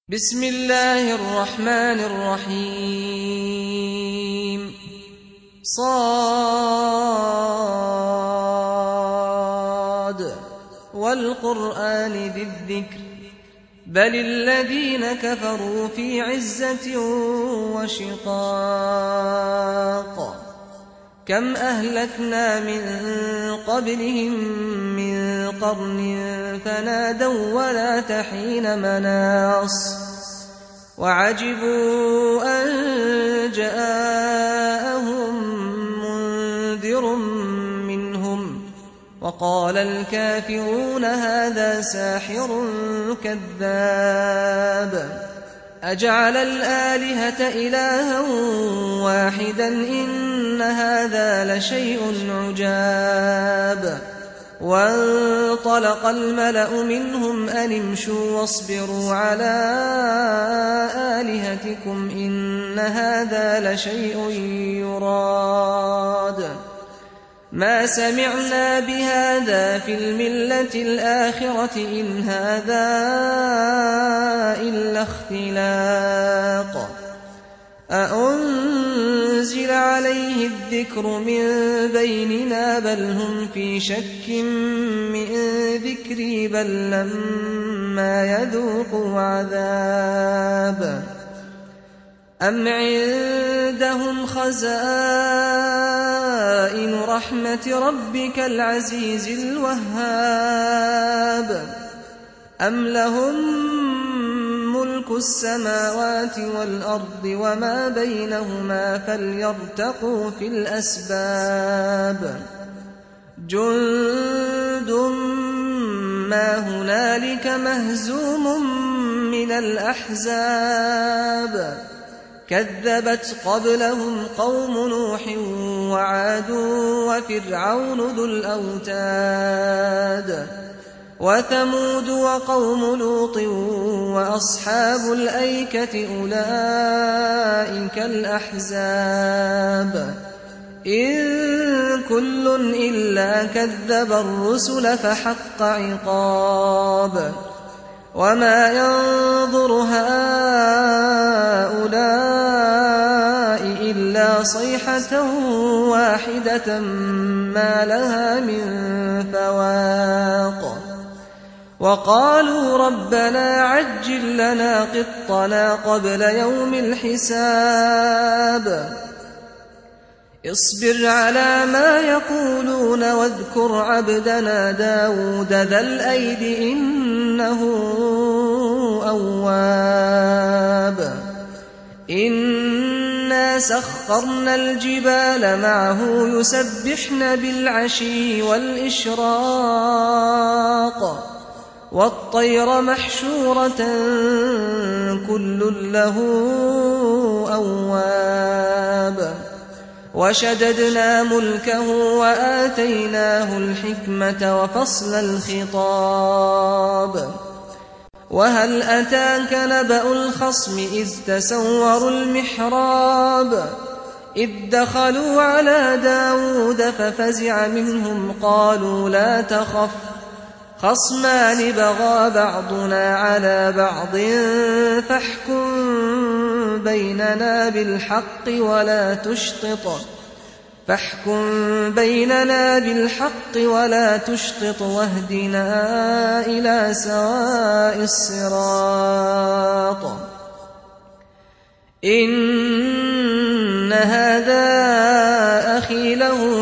بسم الله الرحمن الرحيم صاد والقرآن ذي الذكر بل الذين كفروا في عزة وشقاق كم أهلكنا من قبلهم من قرن فنادوا ولا تحين مناص وعجبوا أن جاءهم منذر منهم وقال الكافرون هذا ساحر كذاب أجعل الآلهة إلها واحدا إن هذا لشيء عجاب وانطلق الملأ منهم أن امشوا واصبروا على آلهتكم إن هذا لشيء يراد ما سمعنا بهذا في الملة الآخرة إن هذا إلا اختلاق أأنزل عليه الذكر من بيننا بل هم في شك من ذكري بل لما يذوقوا عذاب أم عندهم خزائن رحمة ربك العزيز الوهاب أم لهم ملك السماوات والأرض وما بينهما فليرتقوا في الأسباب جند ما هنالك مهزوم من الأحزاب كذبت قبلهم قوم نوح وعاد وفرعون ذو الأوتاد وثمود وقوم لوط وأصحاب الأيكة أولئك الأحزاب إن كل إلا كذب الرسل فحق عقاب وما ينظر هؤلاء إلا صيحة واحدة ما لها من فواق وقالوا ربنا عجل لنا قطنا قبل يوم الحساب اصبر على ما يقولون واذكر عبدنا داود ذا الأيد إنه أواب إنا سخرنا الجبال معه يسبحن بالعشي والإشراق والطير محشورة كل له أواب وشددنا ملكه وآتيناه الحكمة وفصل الخطاب وهل أتاك نبأ الخصم إذ تسوروا المحراب إذ دخلوا على داود ففزع منهم قالوا لا تخف خصمان بغى بعضنا على بعض فاحكم بيننا بالحق ولا تشطط واهدنا إلى سواء الصراط إن هذا أخي له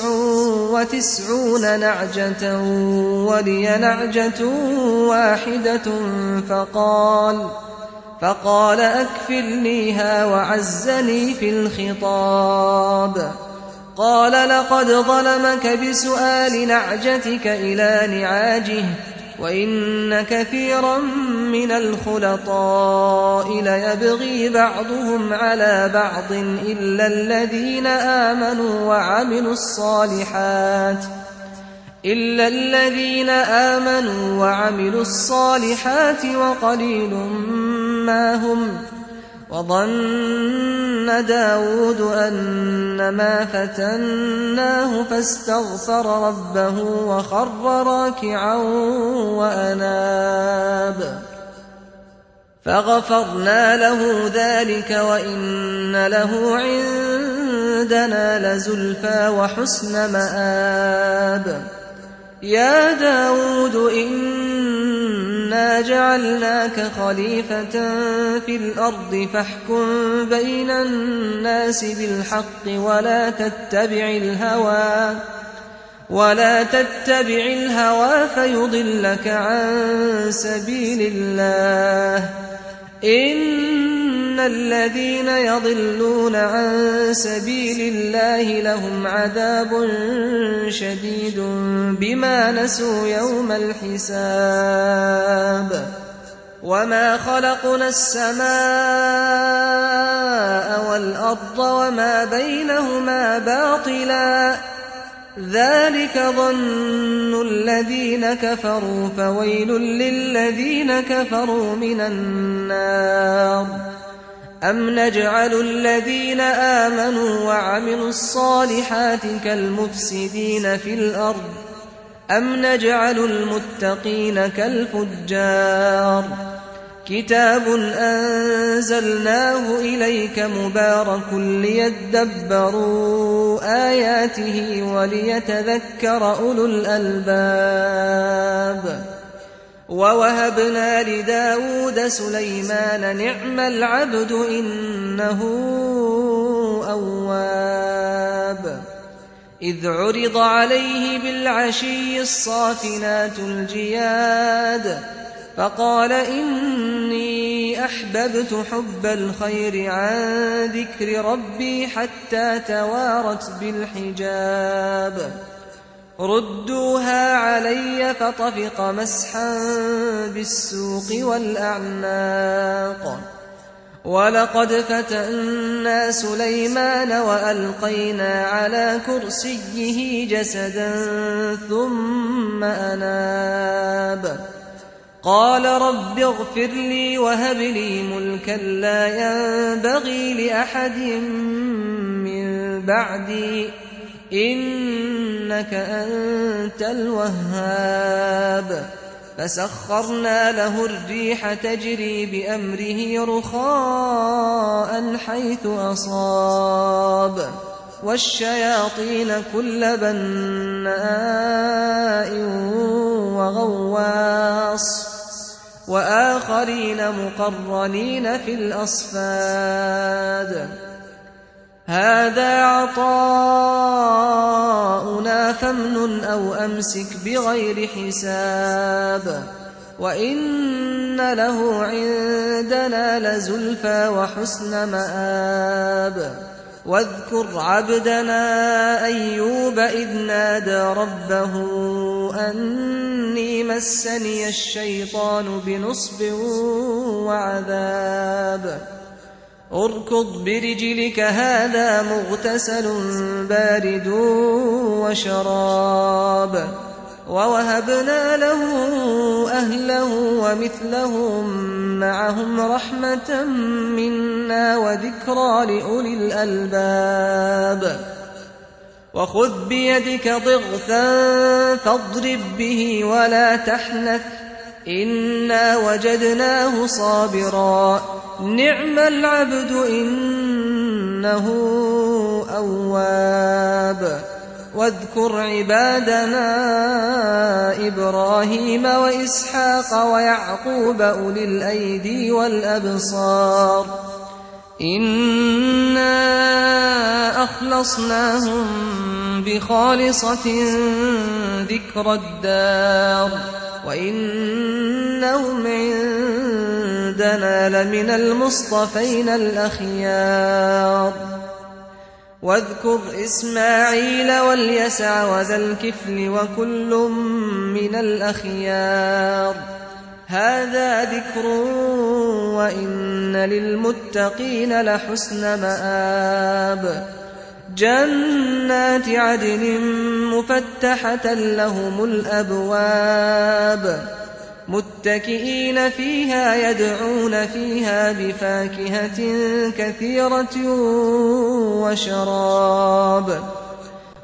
99 نعجة ولي نعجة واحدة فقال أكفلنيها وعزني في الخطاب قال لقد ظلمك بسؤال نعجتك إلى نعاجه وإن كثيرا من الخلطاء ليبغي بعضهم على بعض إلا الذين آمنوا وعملوا الصالحات وقليل ما هم وظن داود أنما فتناه فاستغفر ربه وخر راكعا وأناب فغفرنا له ذلك وإن له عندنا لزلفى وحسن مآب. يا داود إنا جعلناك خليفة في الأرض فاحكم بين الناس بالحق ولا تتبع الهوى فيضلك عن سبيل الله. إن الذين يضلون عن سبيل الله لهم عذاب شديد بما نسوا يوم الحساب. وما خلقنا السماء والأرض وما بينهما باطلا ذلك ظن الذين كفروا فويل للذين كفروا من النار. أم نجعل الذين آمنوا وعملوا الصالحات كالمفسدين في الأرض أم نجعل المتقين كالفجار. كتاب أنزلناه إليك مبارك ليدبروا آياته وليتذكر أولو الألباب. ووهبنا لداود سليمان نعم العبد إنه أواب. إذ عرض عليه بالعشي الصافنات الجياد فقال إني أحببت حب الخير عن ذكر ربي حتى توارت بالحجاب. ردوها علي فطفق مسحا بالسوق والأعناق. ولقد فتنا سليمان وألقينا على كرسيه جسدا ثم أناب. قال رب اغفر لي وهب لي ملكا لا ينبغي لأحد من بعدي إنك أنت الوهاب. فسخرنا له الريح تجري بأمره رخاء حيث أصاب والشياطين كل بناء وغواص وآخرين مقرنين في الأصفاد. هذا عطاؤنا فامنن أو أمسك بغير حساب. وإن له عندنا لزلفى وحسن مآب. واذكر عبدنا أيوب إذ نادى ربه أني مسني الشيطان بنصب وعذاب. اركض برجلك هذا مغتسل بارد وشراب. ووهبنا له أهله ومثلهم معهم رحمة منا وذكرى لأولي الألباب. وخذ بيدك ضغثا فاضرب به ولا تحنث إنا وجدناه صابرا نعم العبد إنه أواب. واذكر عبادنا إبراهيم وإسحاق ويعقوب أولي الأيدي والأبصار إنا أخلصناهم بخالصة ذكر الدار وإنهم عندنا لمن المصطفين الأخيار. واذكر إسماعيل واليسع وذا الكفل وكل من الأخيار هذا ذكر وإن للمتقين لحسن مآب. جنات عدن مفتحة لهم الأبواب متكئين فيها يدعون فيها بفاكهة كثيرة وشراب.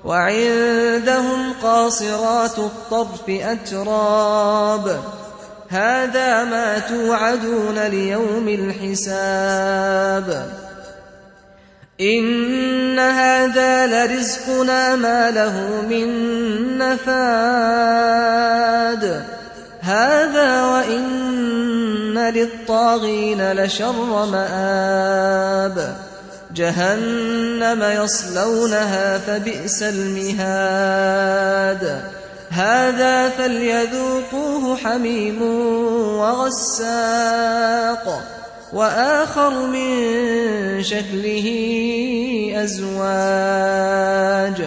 وعندهم قاصرات الطرف أتراب هذا ما توعدون ليوم الحساب إن هذا لرزقنا ما له من نفاد هذا وإن للطاغين لشر مآب جهنم يصلونها فبئس المهاد هذا فليذوقوه حميم وغساق وآخر من شكله أزواج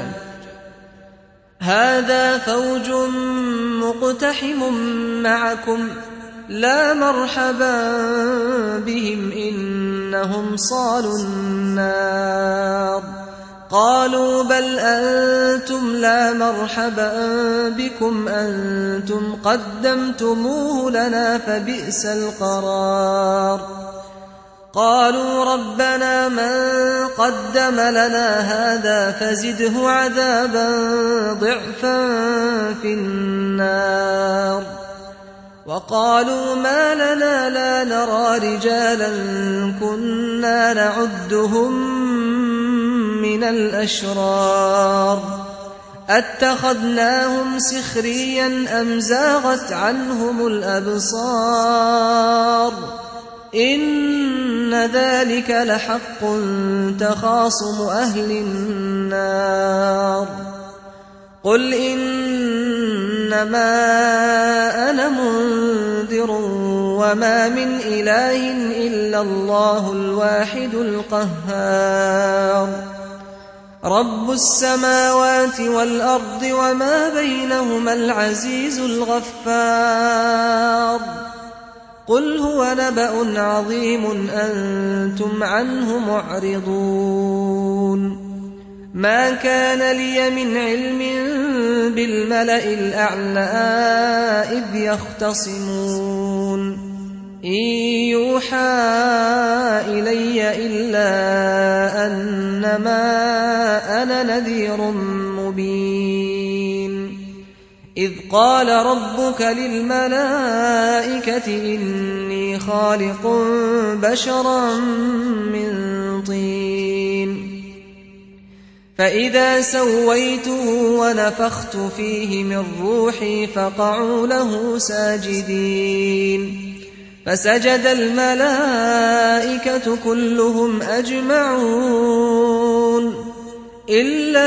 هذا فوج مقتحم معكم لا مرحبا بهم إنهم صالوا النار قالوا بل أنتم لا مرحبا بكم أنتم قدمتموه لنا فبئس القرار قالوا ربنا من قدم لنا هذا فزده عذابا ضعفا في النار وقالوا ما لنا لا نرى رجالا كنا نعدهم من الأشرار أتخذناهم سخريا أم زاغت عنهم الأبصار إن ذلك لحق تخاصم أهل النار قل إنما أنا منذر وما من إله إلا الله الواحد القهار رب السماوات والأرض وما بينهما العزيز الغفار قل هو نبأ عظيم أنتم عنه معرضون ما كان لي من علم بالملأ الأعلى إذ يختصمون إن يوحى إلي إلا أنما أنا نذير مبين إذ قال ربك للملائكة إني خالق بشرا من طين فإذا سويته ونفخت فيه من روحي فقعوا له ساجدين فسجد الملائكة كلهم أجمعون إلا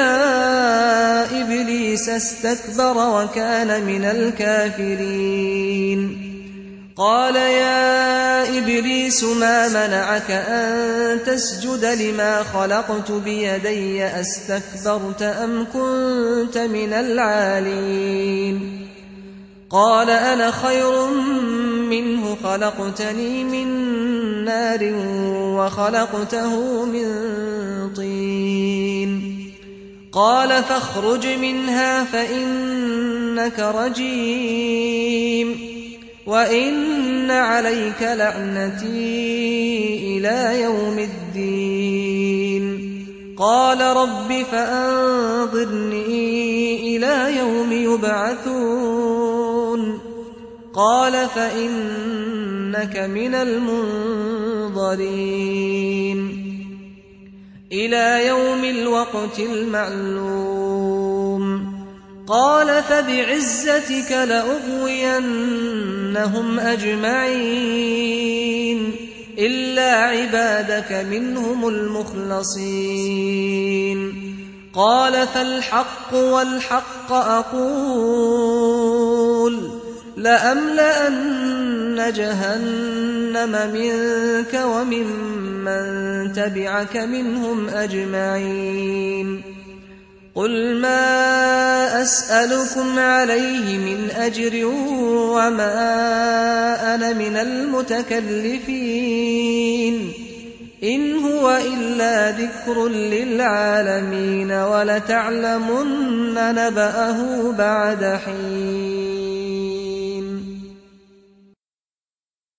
إبليس استكبر وكان من الكافرين قال يا إبليس ما منعك أن تسجد لما خلقت بيدي أستكبرت أم كنت من العالين قال أنا خير منه خلقتني من نار وخلقته من طين قال فاخرج منها فإنك رجيم وإن عليك لعنتي إلى يوم الدين قال رب فأنظرني إلى يوم يبعثون قال فإنك من المنظرين إلى يوم الوقت المعلوم قال فبعزتك لأغوينهم أجمعين إلا عبادك منهم المخلصين قال فالحق والحق أقول لأملأن جهنم منك وممن تبعك منهم أجمعين قل ما أسألكم عليه من أجر وما أنا من المتكلفين إن هو إلا ذكر للعالمين ولتعلمن نبأه بعد حين